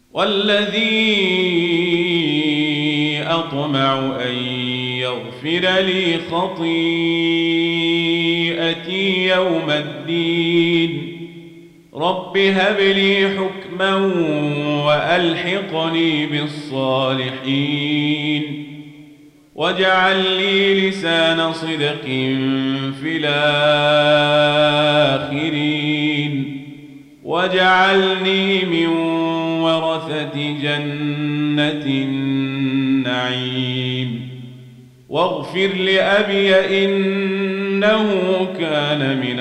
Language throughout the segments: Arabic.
والذي أطمع أن يغفر لي خطيئتي يوم الدين رب هب لي حكما وألحقني بالصالحين واجعل لي لسان صدق في الآخرين واجعلني من ورثة جنة النعيم واغفر لأبي إنه كان من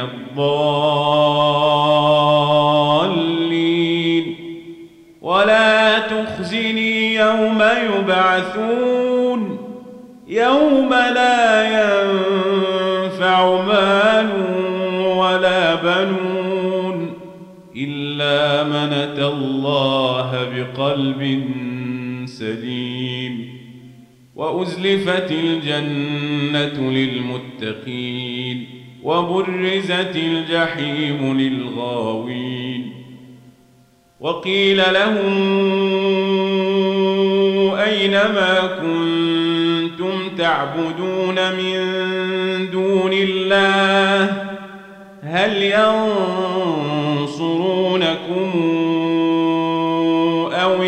الضالين ولا تخزني يوم يبعثون يوم لا ينفع مال ولا بنون إلا من أتى الله بقلب سليم وأزلفت الجنة للمتقين وبرزت الجحيم للغاوين وقيل لهم أين ما كنتم تعبدون من دون الله هل ينصرونكم أو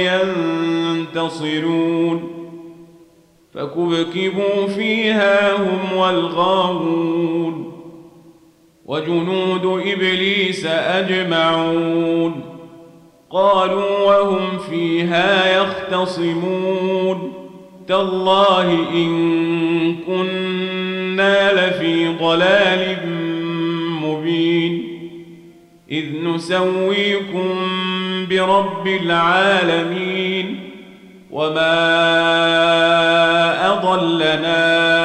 ينتصرون فكبكبوا فيها هم والغاوون وجنود إبليس أجمعون قالوا وهم فيها يختصمون تالله إن كنا لفي ضلال مبين إذ نسويكم برب العالمين وما أضلنا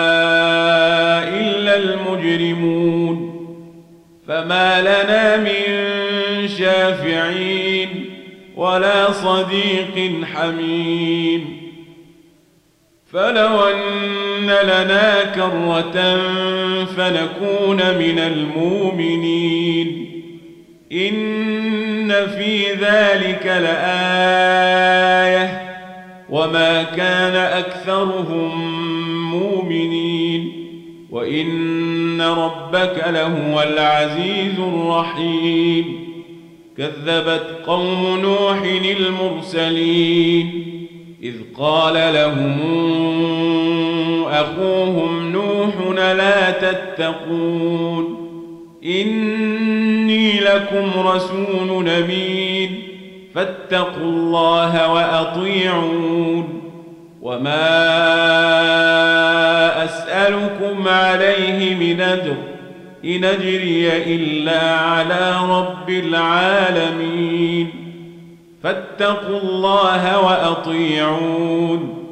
إلا المجرمون فما لنا من شافعين ولا صديق حميم فلو أن لنا كرة فنكون من المؤمنين إن في ذلك لآية وما كان أكثرهم مؤمنين وإن ربك لهو العزيز الرحيم كذبت قوم نوح المرسلين إذ قال لهم أخوهم نوح لا تتقون إني لكم رسول أمين فاتقوا الله وأطيعون وما أسألكم عليه من أجر إن أجري إلا على رب العالمين فاتقوا الله وأطيعون